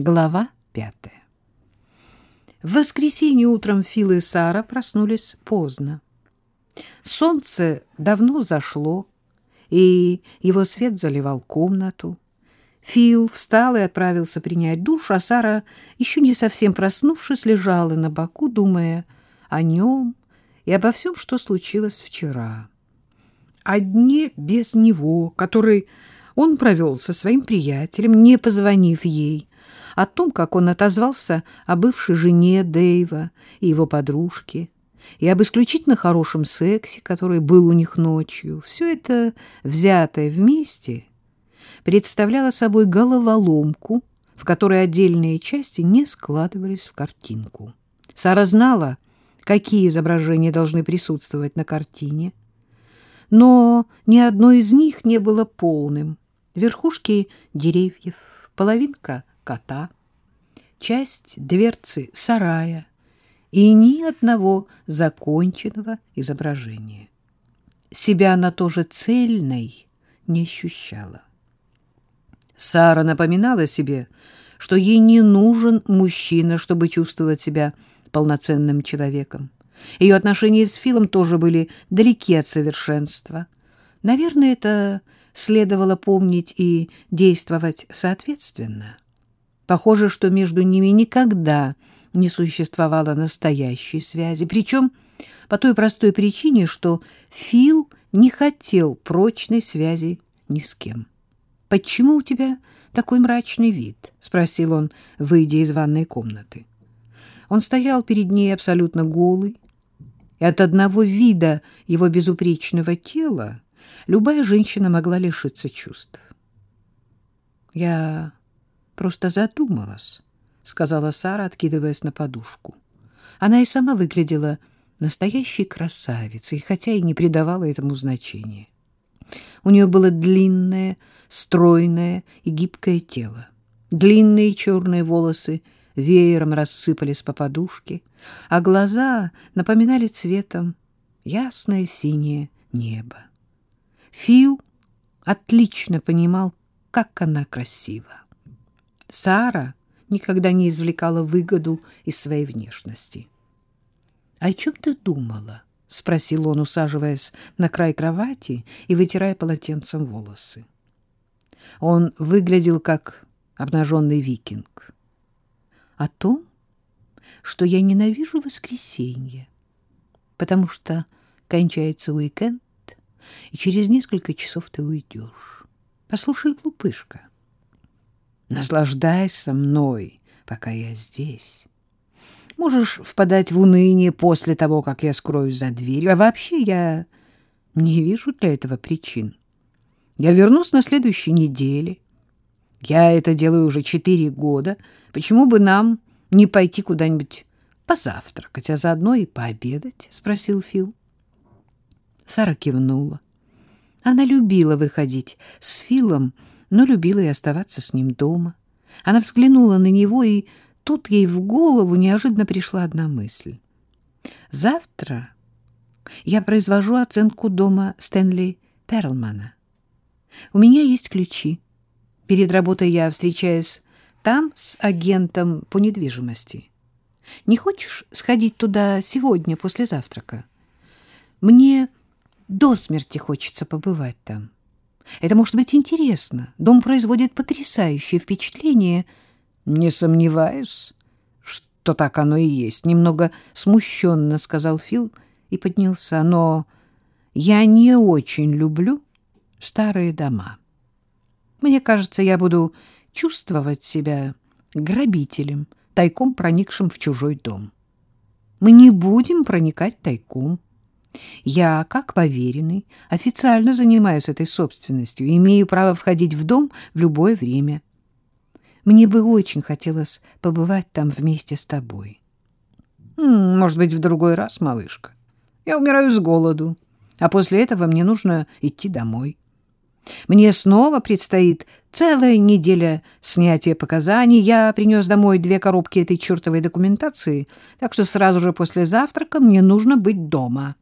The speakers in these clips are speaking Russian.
Глава 5. В воскресенье утром Фил и Сара проснулись поздно. Солнце давно зашло, и его свет заливал комнату. Фил встал и отправился принять душ, а Сара, еще не совсем проснувшись, лежала на боку, думая о нем и обо всем, что случилось вчера. О дне без него, который он провел со своим приятелем, не позвонив ей, о том, как он отозвался о бывшей жене Дэйва и его подружке, и об исключительно хорошем сексе, который был у них ночью. Все это, взятое вместе, представляло собой головоломку, в которой отдельные части не складывались в картинку. Сара знала, какие изображения должны присутствовать на картине, но ни одно из них не было полным. Верхушки деревьев, половинка кота, часть дверцы сарая и ни одного законченного изображения. Себя она тоже цельной не ощущала. Сара напоминала себе, что ей не нужен мужчина, чтобы чувствовать себя полноценным человеком. Ее отношения с Филом тоже были далеки от совершенства. Наверное, это следовало помнить и действовать соответственно. Похоже, что между ними никогда не существовало настоящей связи, причем по той простой причине, что Фил не хотел прочной связи ни с кем. «Почему у тебя такой мрачный вид?» — спросил он, выйдя из ванной комнаты. Он стоял перед ней абсолютно голый, и от одного вида его безупречного тела любая женщина могла лишиться чувств. «Я просто задумалась», — сказала Сара, откидываясь на подушку. Она и сама выглядела настоящей красавицей, хотя и не придавала этому значения. У нее было длинное, стройное и гибкое тело. Длинные черные волосы веером рассыпались по подушке, а глаза напоминали цветом ясное синее небо. Фил отлично понимал, как она красива. Сара никогда не извлекала выгоду из своей внешности. «О чем ты думала?» — спросил он, усаживаясь на край кровати и вытирая полотенцем волосы. Он выглядел как обнаженный викинг. «О том, что я ненавижу воскресенье, потому что кончается уикенд, и через несколько часов ты уйдешь. Послушай, глупышка, наслаждайся мной, пока я здесь. Можешь впадать в уныние после того, как я скроюсь за дверью, а вообще я не вижу для этого причин. Я вернусь на следующей неделе. Я это делаю уже 4 года. Почему бы нам не пойти куда-нибудь позавтракать, а заодно и пообедать?» — спросил Фил. Сара кивнула. Она любила выходить с Филом, но любила и оставаться с ним дома. Она взглянула на него, и тут ей в голову неожиданно пришла одна мысль. «Завтра я произвожу оценку дома Стэнли Перлмана. У меня есть ключи. Перед работой я встречаюсь там с агентом по недвижимости. Не хочешь сходить туда сегодня после завтрака? Мне до смерти хочется побывать там. Это может быть интересно. Дом производит потрясающее впечатление». «Не сомневаюсь, что так оно и есть», — немного смущенно сказал Фил и поднялся. «Но я не очень люблю старые дома. Мне кажется, я буду чувствовать себя грабителем, тайком проникшим в чужой дом. Мы не будем проникать тайком. Я, как поверенный, официально занимаюсь этой собственностью и имею право входить в дом в любое время. Мне бы очень хотелось побывать там вместе с тобой». «Может быть, в другой раз, малышка. Я умираю с голоду, а после этого мне нужно идти домой. Мне снова предстоит целая неделя снятия показаний. Я принес домой 2 коробки этой чертовой документации, так что сразу же после завтрака мне нужно быть дома».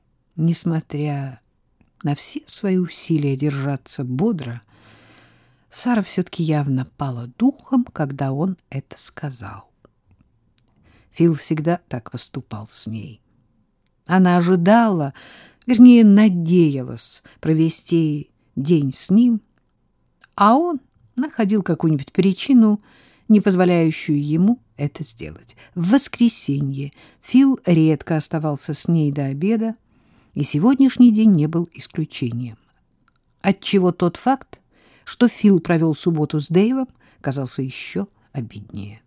Несмотря на все свои усилия держаться бодро, Сара все-таки явно пала духом, когда он это сказал. Фил всегда так поступал с ней. Она ожидала, вернее, надеялась провести день с ним, а он находил какую-нибудь причину, не позволяющую ему это сделать. В воскресенье Фил редко оставался с ней до обеда, и сегодняшний день не был исключением. Отчего тот факт, что Фил провел субботу с Дэйвом, казался еще обиднее.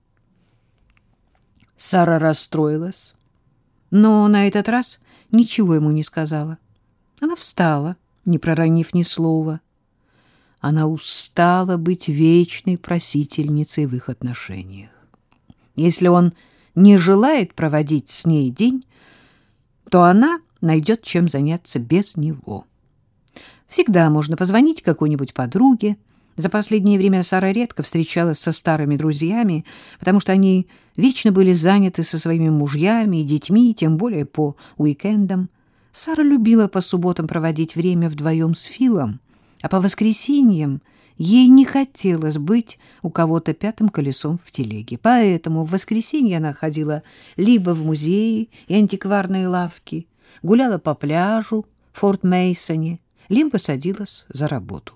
Сара расстроилась, но на этот раз ничего ему не сказала. Она встала, не проронив ни слова. Она устала быть вечной просительницей в их отношениях. Если он не желает проводить с ней день, то она найдет чем заняться без него. Всегда можно позвонить какой-нибудь подруге. За последнее время Сара редко встречалась со старыми друзьями, потому что они вечно были заняты со своими мужьями и детьми, тем более по уикендам. Сара любила по субботам проводить время вдвоем с Филом, а по воскресеньям ей не хотелось быть у кого-то пятым колесом в телеге. Поэтому в воскресенье она ходила либо в музеи и антикварные лавки, гуляла по пляжу в Форт-Мейсоне, либо садилась за работу.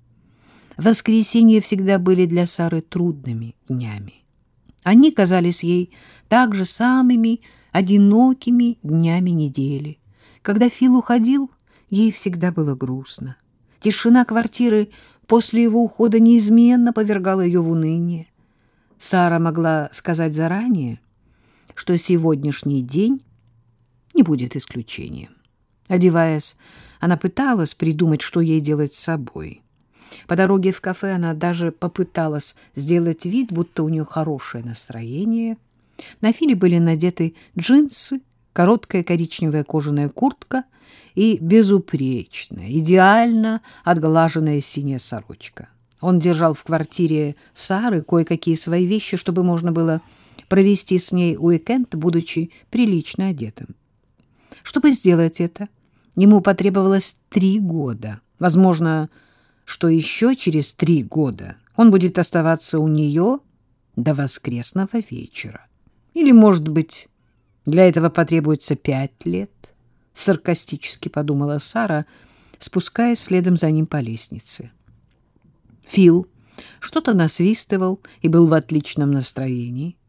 Воскресенья всегда были для Сары трудными днями. Они казались ей также самыми одинокими днями недели. Когда Фил уходил, ей всегда было грустно. Тишина квартиры после его ухода неизменно повергала ее в уныние. Сара могла сказать заранее, что сегодняшний день не будет исключением. Одеваясь, она пыталась придумать, что ей делать с собой. По дороге в кафе она даже попыталась сделать вид, будто у нее хорошее настроение. На Филе были надеты джинсы, короткая коричневая кожаная куртка и безупречная, идеально отглаженная синяя сорочка. Он держал в квартире Сары кое-какие свои вещи, чтобы можно было провести с ней уикенд, будучи прилично одетым. Чтобы сделать это, ему потребовалось 3 года. Возможно, что еще через 3 года он будет оставаться у нее до воскресного вечера. Или, может быть, для этого потребуется 5 лет, саркастически подумала Сара, спускаясь следом за ним по лестнице. Фил что-то насвистывал и был в отличном настроении.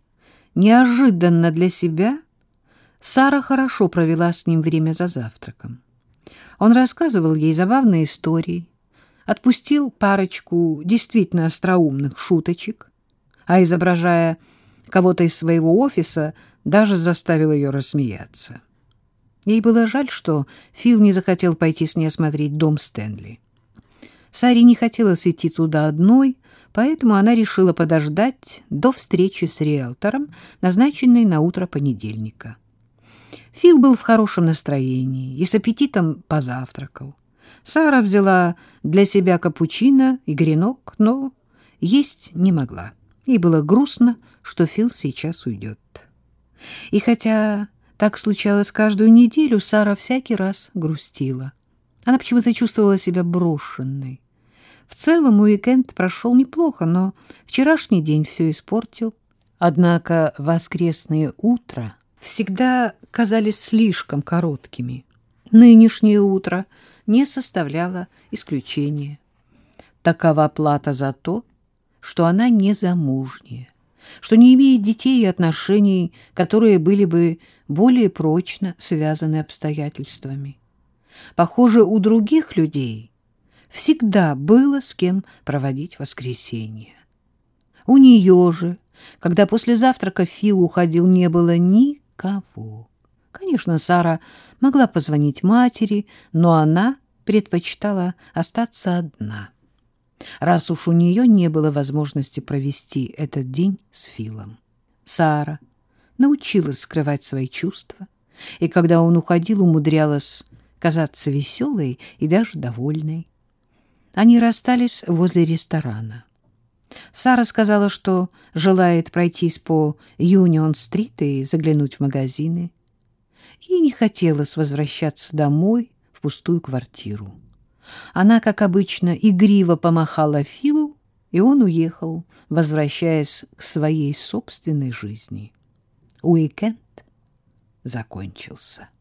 Неожиданно для себя Сара хорошо провела с ним время за завтраком. Он рассказывал ей забавные истории, отпустил парочку действительно остроумных шуточек, а, изображая кого-то из своего офиса, даже заставил ее рассмеяться. Ей было жаль, что Фил не захотел пойти с ней осмотреть дом Стэнли. Саре не хотелось идти туда одной, поэтому она решила подождать до встречи с риэлтором, назначенной на утро понедельника. Фил был в хорошем настроении и с аппетитом позавтракал. Сара взяла для себя капучино и гренок, но есть не могла. Ей было грустно, что Фил сейчас уйдет. И хотя так случалось каждую неделю, Сара всякий раз грустила. Она почему-то чувствовала себя брошенной. В целом уикенд прошел неплохо, но вчерашний день все испортил. Однако воскресные утра всегда казались слишком короткими. Нынешнее утро не составляло исключения. Такова плата за то, что она не замужняя, что не имеет детей и отношений, которые были бы более прочно связаны обстоятельствами. Похоже, у других людей всегда было с кем проводить воскресенье. У нее же, когда после завтрака Фил уходил, не было никого. Конечно, Сара могла позвонить матери, но она предпочитала остаться одна, раз уж у нее не было возможности провести этот день с Филом. Сара научилась скрывать свои чувства, и когда он уходил, умудрялась казаться веселой и даже довольной. Они расстались возле ресторана. Сара сказала, что желает пройтись по Юнион-стрит и заглянуть в магазины. Ей не хотелось возвращаться домой в пустую квартиру. Она, как обычно, игриво помахала Филу, и он уехал, возвращаясь к своей собственной жизни. Уикенд закончился.